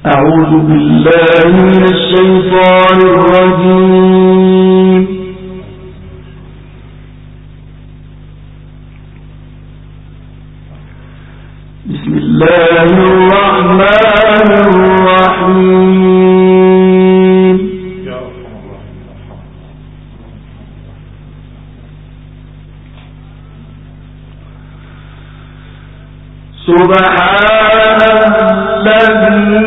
أعوذ بالله من الشيطان الرجيم. بسم الله الرحمن الرحيم. سبحان الذي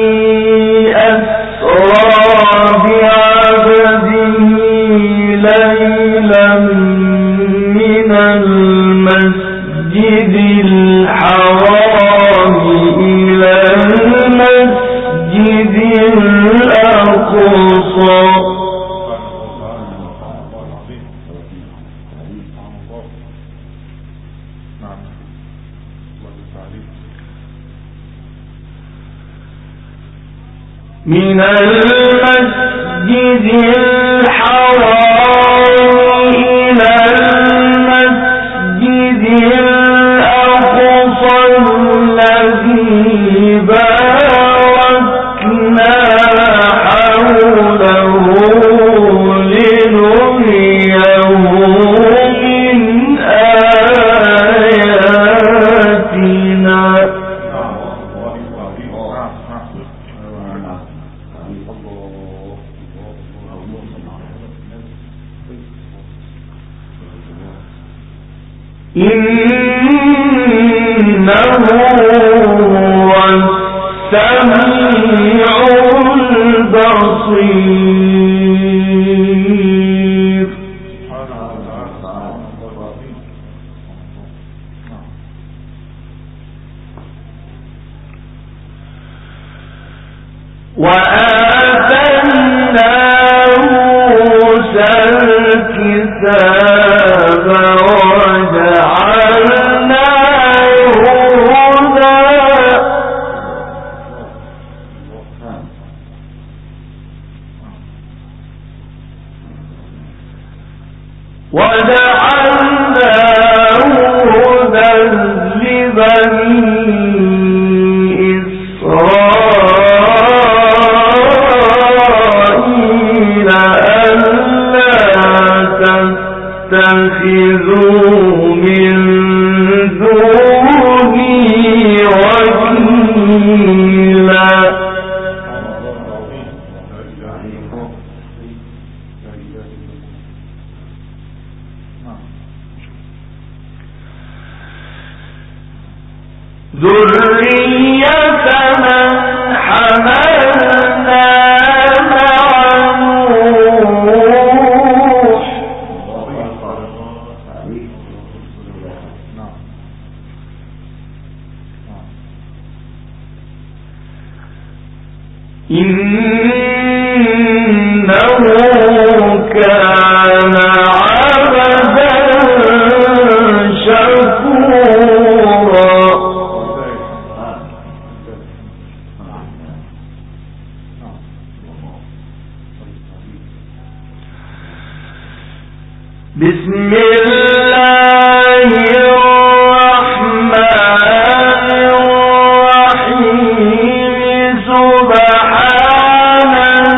من المسجد الحرام إلى المسجد الأقصى الذي باركنا حوله لنريه من آياتنا. إنه هو السميع البصير. وآتينا موسى الكتاب وجعلناه هدى لبني إسرائيل ألا تتخذوا من دوني وكيلا. ذرية من حملنا مع نوح إنه كان عبدا شكورا. بسم الله الرحمن الرحيم. سبحان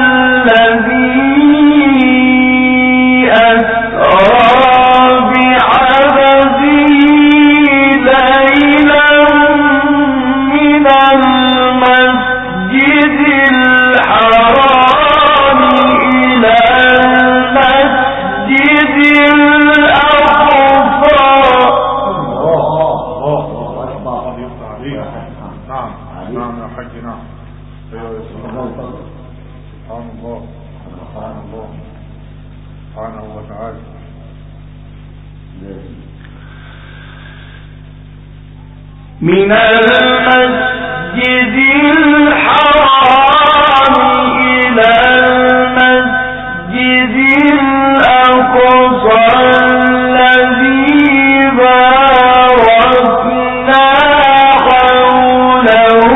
الذي أسرى بعبده ليلا من المسجد الحرام إلى المسجد من المسجد الحرام إلى المسجد الأقصى الذي باركنا حوله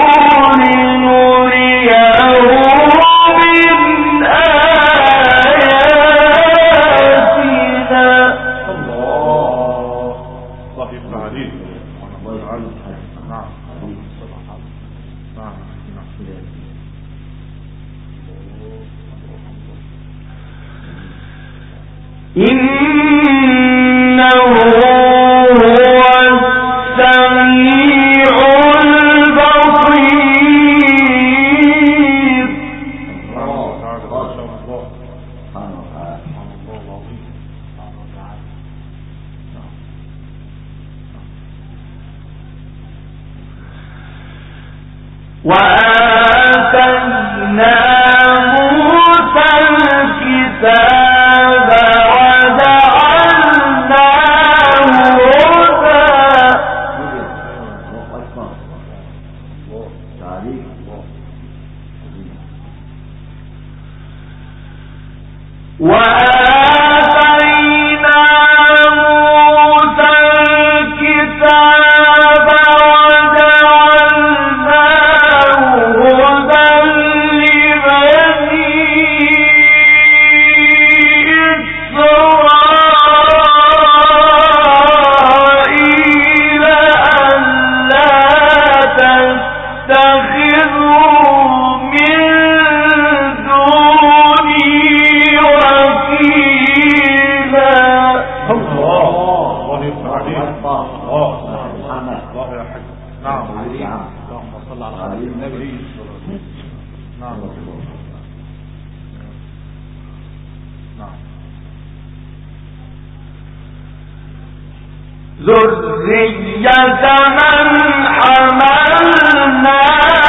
لنريه من آياتنا. الله يفتح عليك. نعم. إنه هو السميع البصير. وآتينا موسى الكتاب ذرية من حملنا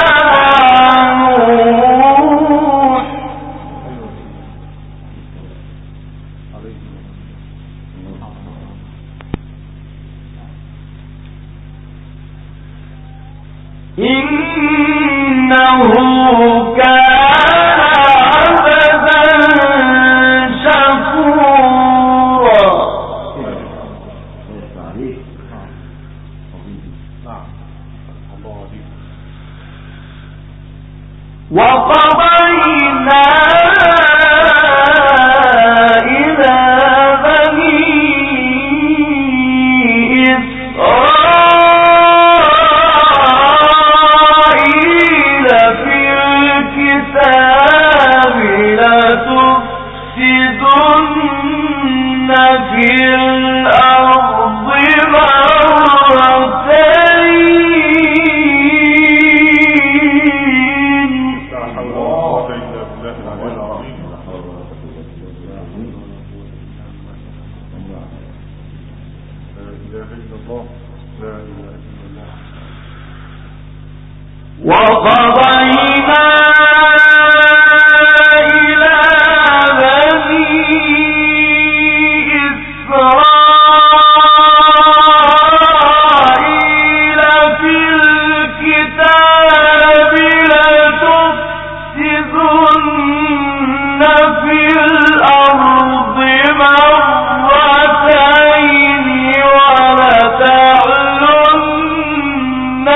نوح. إنه كان عبدا شكورا. وقضينا إلى بني إسرائيل في الكتاب لتفسدن في الأرض وقضينا إلى بني إسرائيل في الكتاب لتفسدن في الأرض مرتين ولتعلن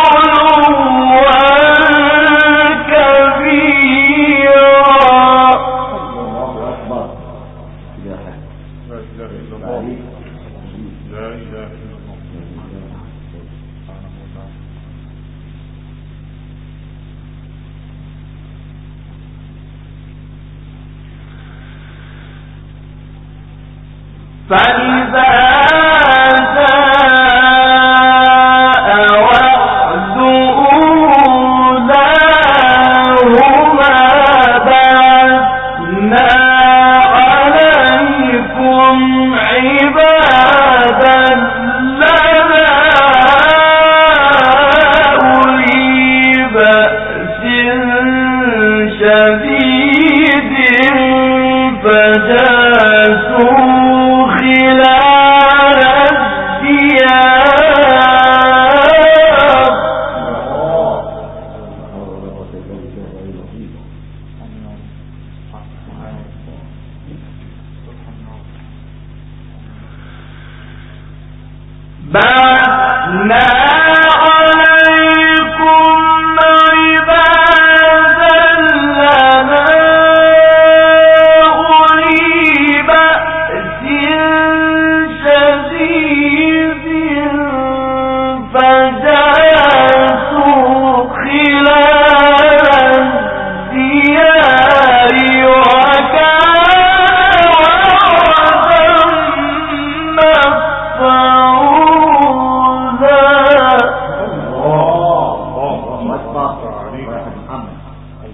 فإذا جاء وعد أولاهما بعثنا عليكم عبادا لنا أولي بأس شديد فجاسوا خلال الديار. بعثنا عليكم عبادا لنا أولي بأس شديد فجاسوا خلال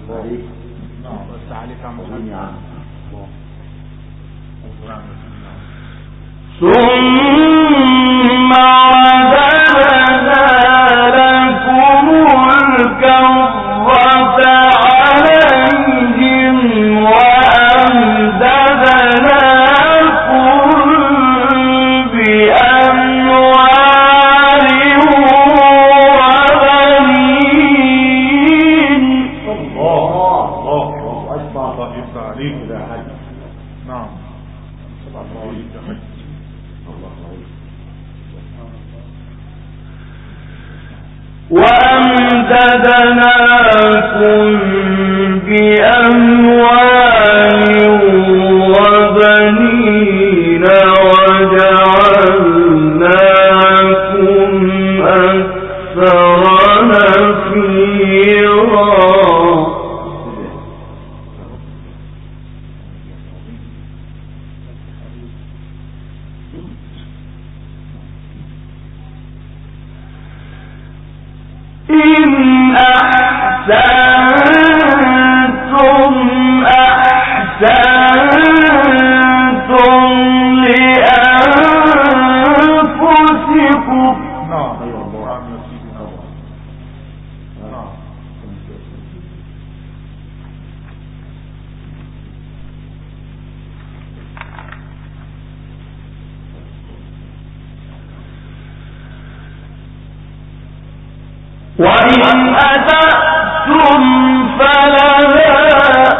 ثم عدلنا لكم الكرة عليهم وأمددناكم بأموال وبنين. الله أكبر. عليك يا حاج. نعم. وأمددناكم بأموال وبنين وجعلناكم أكثر نفيرا. إن أحسنتم أحسنتم لأنفسكم. وإن أسأتم فلها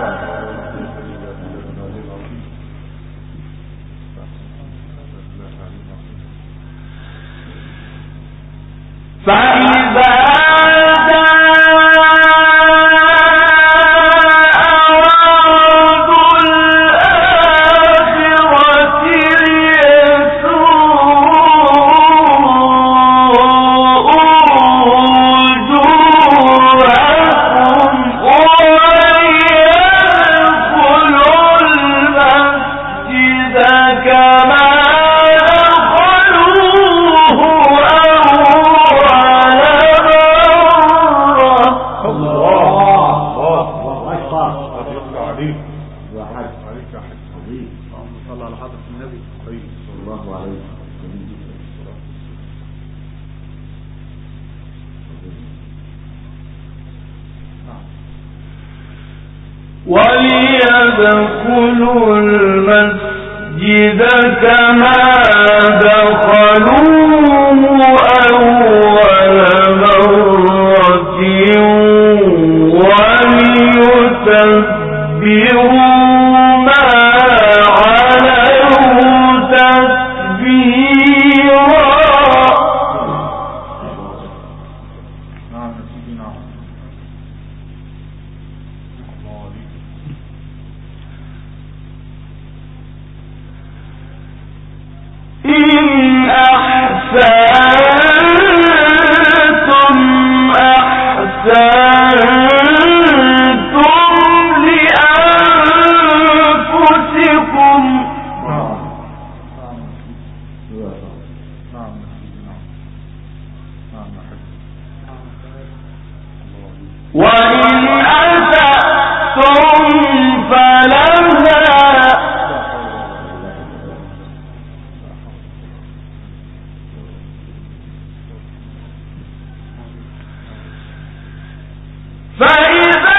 فإذا وليدخلوا المسجد كما دخلوه أول مرة وليتبروا ما علوا تتبيرا. إن أحسنتم أحسنتم لأنفسكم. وإن أسأتم فلها فإذا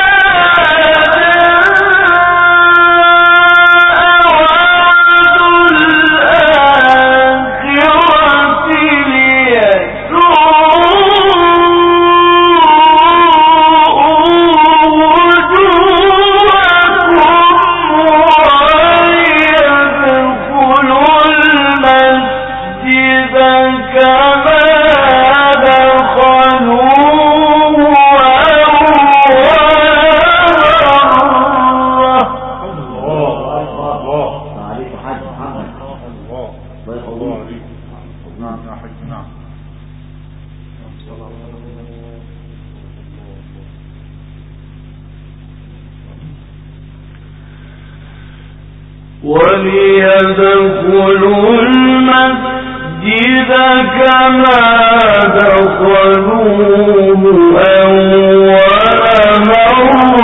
وليدخلوا المسجد كما دخلوه أول مرة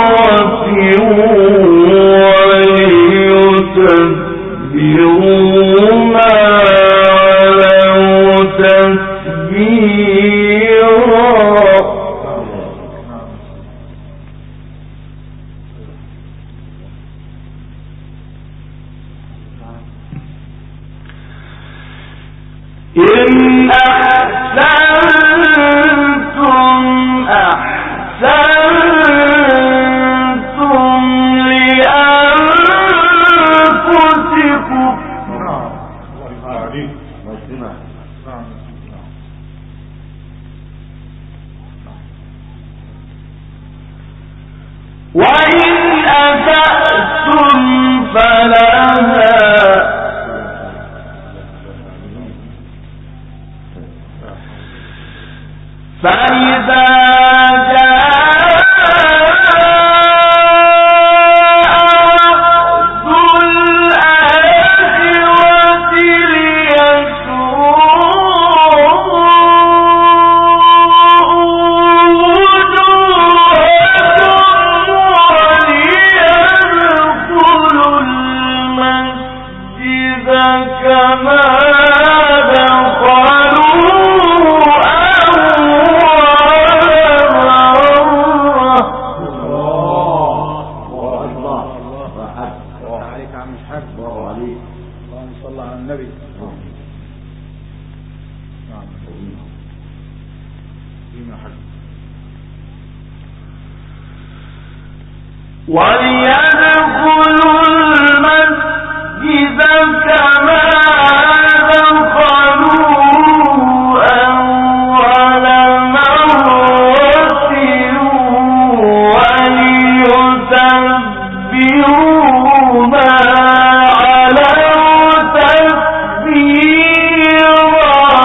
إن أحسنتم أحسنتم لأنفسكم وإن أسأتم فلها فإذا وليدخلوا المسجد كما دخلوه أول مرة وليتبروا ما علوا تتبيرا.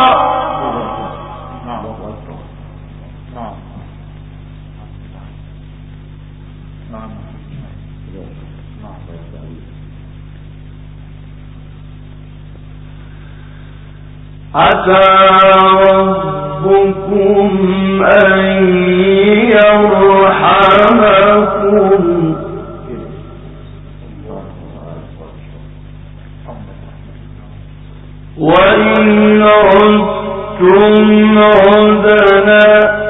عسى ربكم أن يرحمكم وإن عدتم عدنا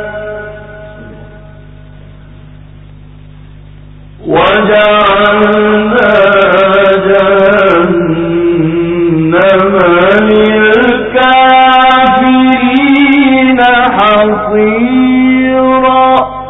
وجعلنا جهنم للكافرين حصيرا.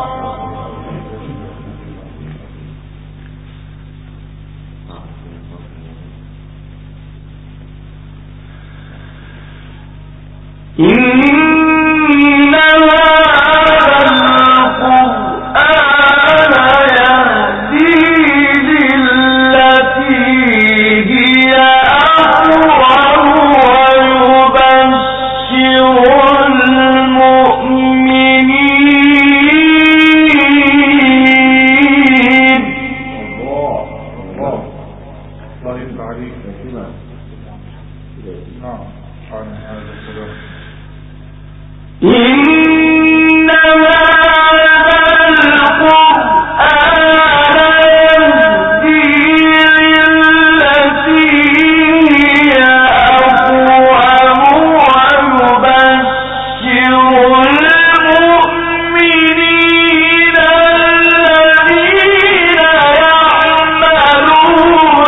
إن هذا القرآن يهدي للتي هي أقوم ويبشر المؤمنين. إن هذا القرآن يهدي للتي هي أقوم ويبشر المؤمنين الذين يعملون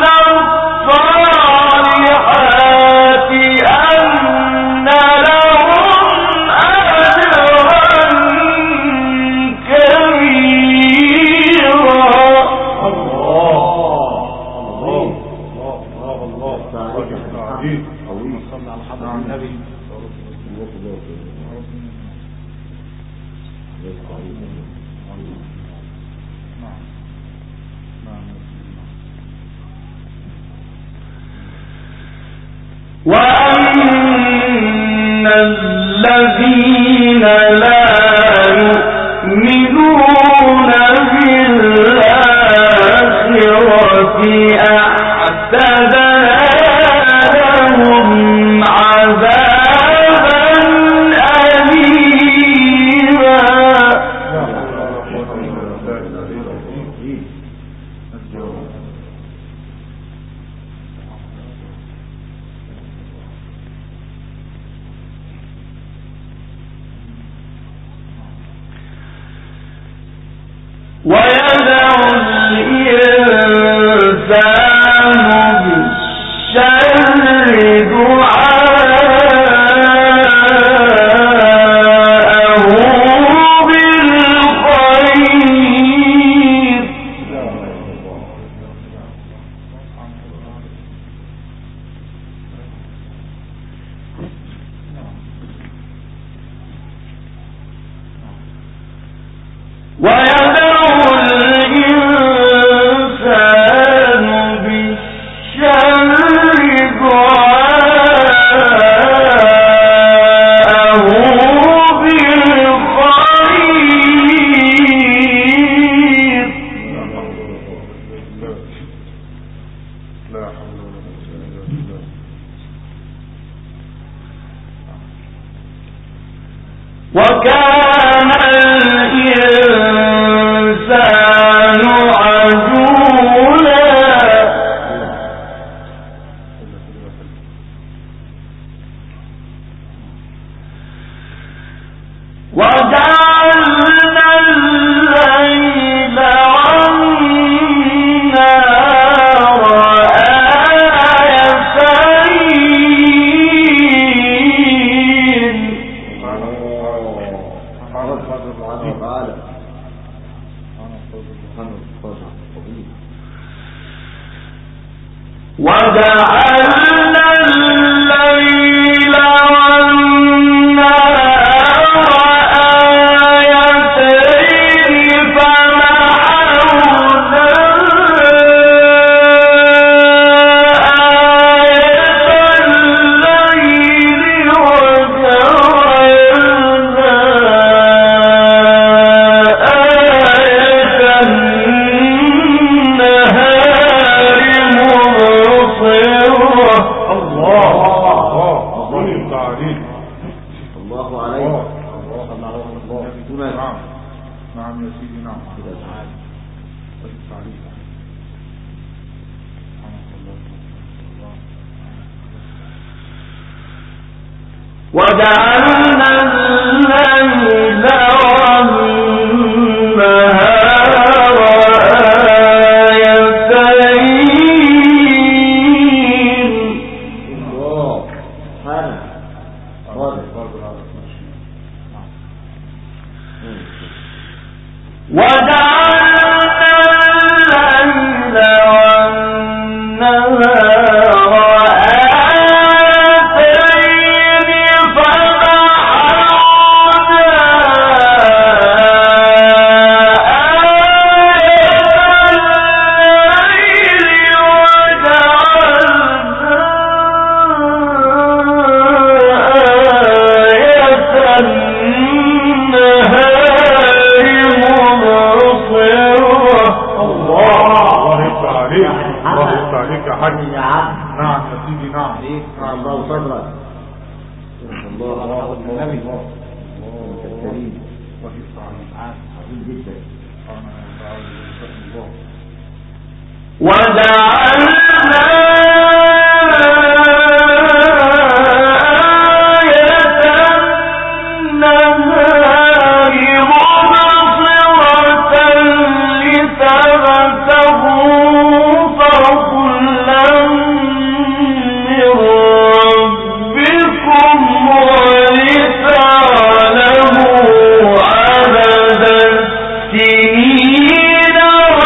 الصالحات أن لهم أجرا كبيرا. وأن الذين لا يؤمنون بالآخرة أعتدنا لهم عذابا أليما. ويدعو الإنسان بالشر دعاءه وجعلنا الليل والنهار آيتين فمحونا آية الليل وجعلنا آية النهار مبصرة. الله عليك. الله عليك. نعم نعم يا سيدي. نعم وجعلنا الليل والنهار آيتين. الله سبحانه. وجعلنا الليل والنهار نعم يا سيدي. نعم الله صدرك. الله النبي الكريم عظيم جدا. وجعلنا آية النهار مبصرة لتبتغوا فضلا من ربكم ولتعلموا عدد السنين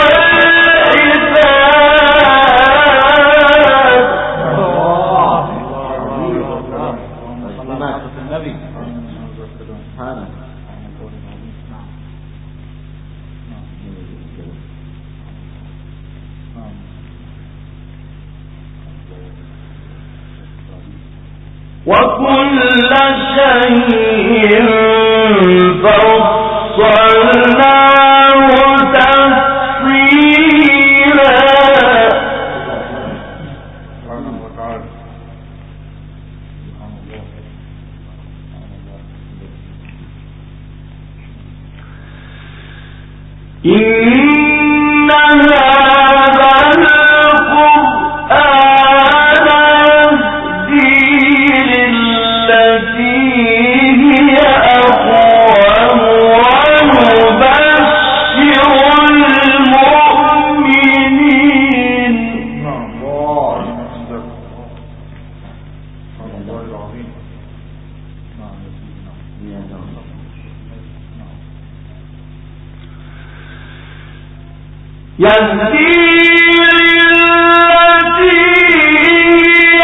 وكل شيء فصلناه تفصيلا. إن هذا القرآن يهدي للتي هي أقوم ويبشر المؤمنين. يهدي للتي هي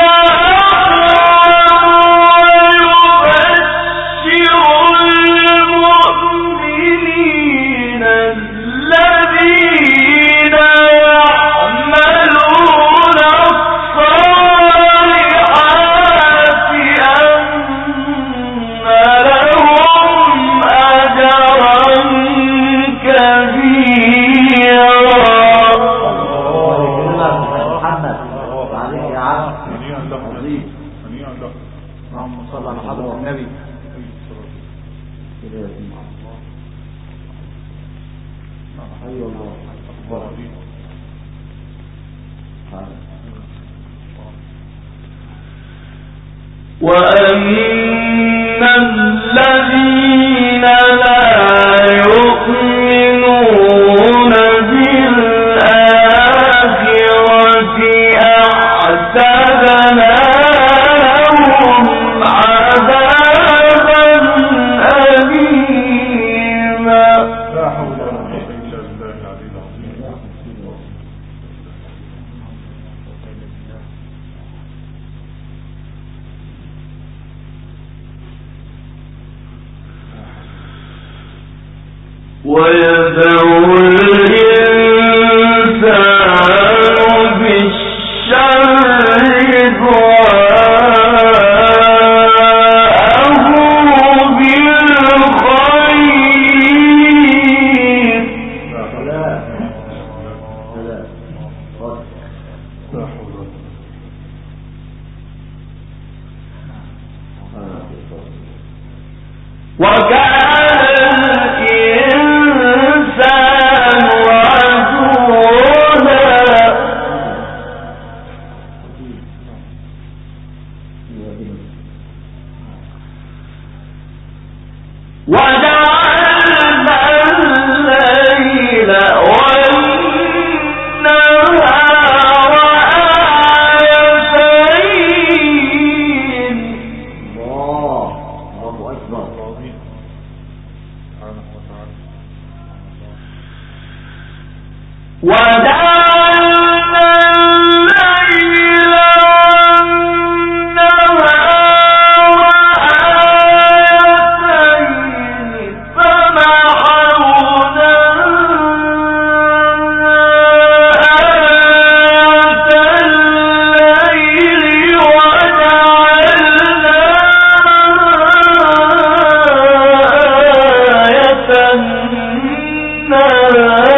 المؤمنين الذين يعملون الصالحات أن لهم أجرا كبيرا. محمد عليه يا عم. اللهم صل على حضرة النبي. أيوة الله. وأن الذين لا يؤمنون بالآخرة أعتدنا لهم عذابا أليما. لا حول ولا قوة إلا بالله العلي ويدعو الإنسان بالشر دعاءه بالخير. وكان الإنسان عجولا وجعلنا الليل والنهار آيتين. الله أكبر. وجعلنا الليل والنهار آيتين فمحونا آية الليل وجعلنا آية النهار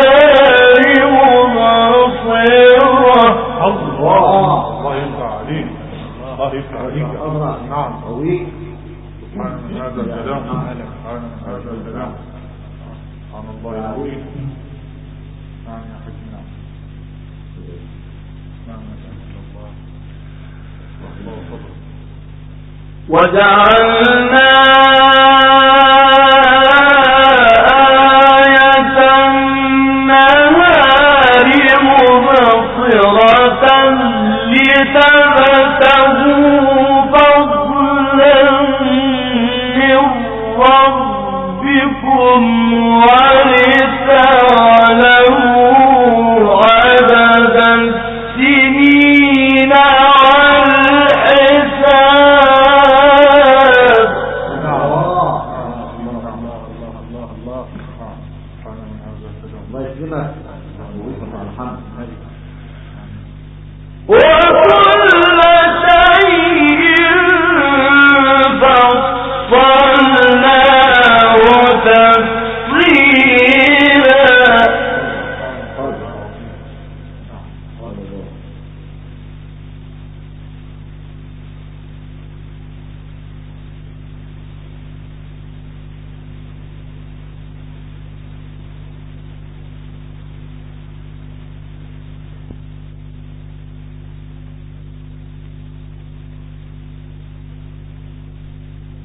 الله يفتح عليك. الله يفتح عليك. نعم. قوي. سبحان من هذا الكلام. سبحان من هذا الكلام. سبحان الله العظيم. نعم يا حبيبي. نعم. نعم يا الله. الله فضل. وجعلنا آية النهار مبصرة لتبتغوا فضلا من ربكم ولتعلموا عدد السنين والحساب. الله يسلمك. وكل شيء فصلناه تفصيلا.